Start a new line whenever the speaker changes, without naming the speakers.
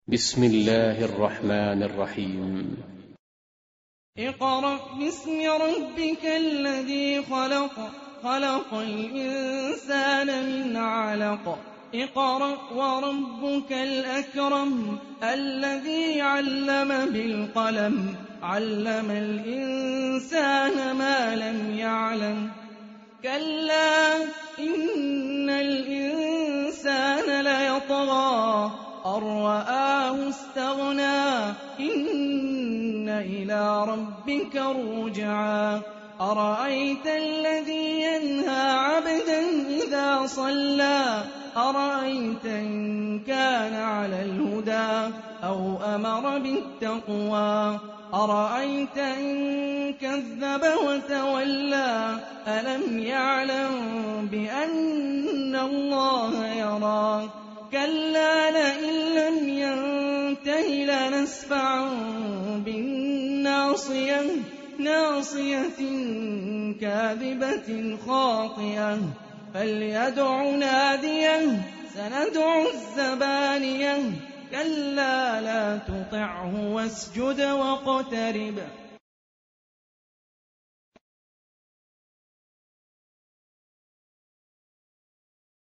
بسم الله الرحمن الرحيم.
اقرأ باسم ربك الذي خلق، خلق الإنسان من علق. اقرأ وربك الأكرم الذي علم بالقلم، علم الإنسان ما لم يعلم. كلا إن الإنسان ليطغى أن رآه استغنى، إن إلى ربك الرجعى. أرأيت الذي ينهى عبدا إذا صلى، أرأيت إن كان على الهدى أو أمر بالتقوى، أرأيت إن كذب وتولى. ألم يعلم بأن الله يرى. كلا لئن لم ينته لنسفعا بالناصية، ناصية كاذبة خاطئة. فليدع ناديه سندع الزبانية. كلا لا تطعه واسجد واقترب.